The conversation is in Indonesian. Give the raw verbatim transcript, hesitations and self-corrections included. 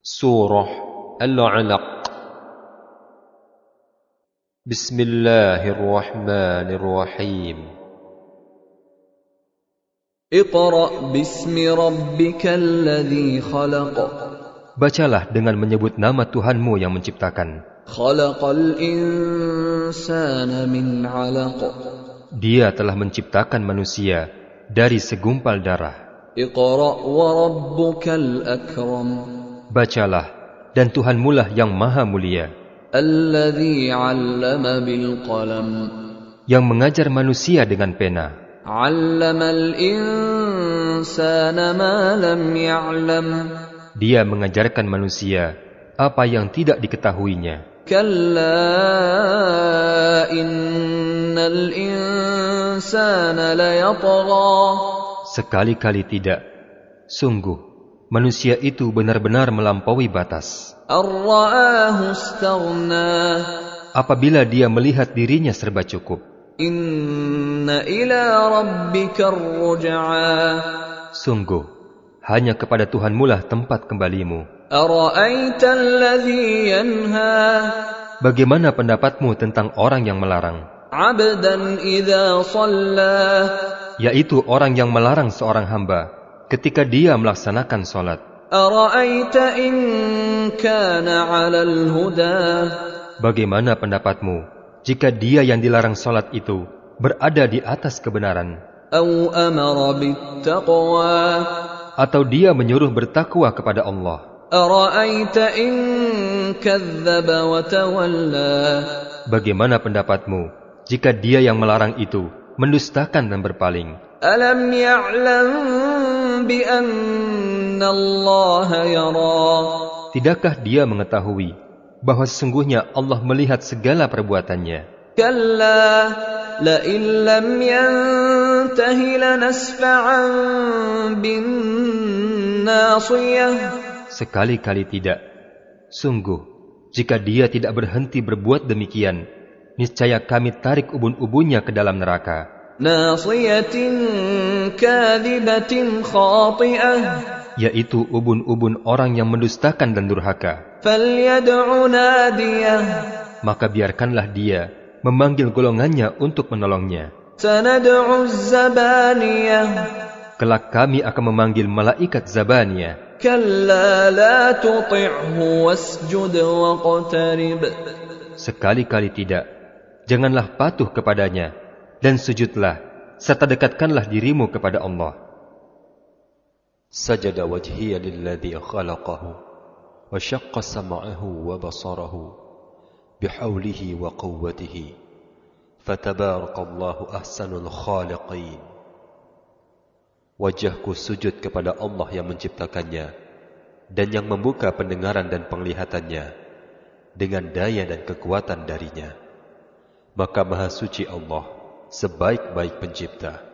Surah Al-Alaq. Bismillahirrahmanirrahim. Iqra' bismi rabbikal ladzi khalaq. Bacalah dengan menyebut nama Tuhanmu yang menciptakan. Khalaqal insana min 'alaq. Dia telah menciptakan manusia dari segumpal darah. Iqra' wa rabbukal akram. Bacalah, dan Tuhanmu lah yang maha mulia. Alladzi 'allama bil qalam. Yang mengajar manusia dengan pena. 'Allamal insana ma lam ya'lam. Dia mengajarkan manusia apa yang tidak diketahuinya. Kalla innal insana layatgha. Sekali-kali tidak. Sungguh, manusia itu benar-benar melampaui batas. Ar-ra'ahu istaghna. Apabila dia melihat dirinya serba cukup. Inna ila rabbika ar-ruj'a. Sungguh, hanya kepada Tuhanmu lah tempat kembalimu. Ara'aita alladhi yanha. Bagaimana pendapatmu tentang orang yang melarang? 'Abdan idza shalla. Yaitu orang yang melarang seorang hamba ketika dia melaksanakan salat. Ara'aita in kana 'alal huda. Bagaimana pendapatmu jika dia yang dilarang salat itu berada di atas kebenaran? Aw amara bittaqwa. Atau dia menyuruh bertakwa kepada Allah. Ara'aita in kadzdzaba wa tawalla. Bagaimana pendapatmu jika dia yang melarang itu mendustakan dan berpaling? Alam ya'lam bi anna Allah yara. Tidakkah dia mengetahui bahwa sesungguhnya Allah melihat segala perbuatannya? Kalla la in lam yantahi lanasfa'an bin nasiyah. Sekali-kali tidak. Sungguh, jika dia tidak berhenti berbuat demikian, niscaya kami tarik ubun-ubunnya ke dalam neraka. Nasiyatin kadhibatin khati'ah. Yaitu ubun-ubun orang yang mendustakan dan durhaka. Falyad'u nadiyah. Maka biarkanlah dia memanggil golongannya untuk menolongnya. Sanad'u zabaniyah. Kelak kami akan memanggil malaikat Zabaniyah. Kalla la tuti'hu wasjud waqtarib. Sekali-kali tidak. Janganlah patuh kepadanya dan sujudlah serta dekatkanlah dirimu kepada Allah. Sajada wajhiya lilladzi khalaqahu wa syaqqa sam'ahu wa basarahu bihaulihi wa quwwatihi fatabarakallahu ahsanul khaliqin. Wajahku sujud kepada Allah yang menciptakannya dan yang membuka pendengaran dan penglihatannya dengan daya dan kekuatan darinya. Maka maha suci Allah, sebaik-baik pencipta.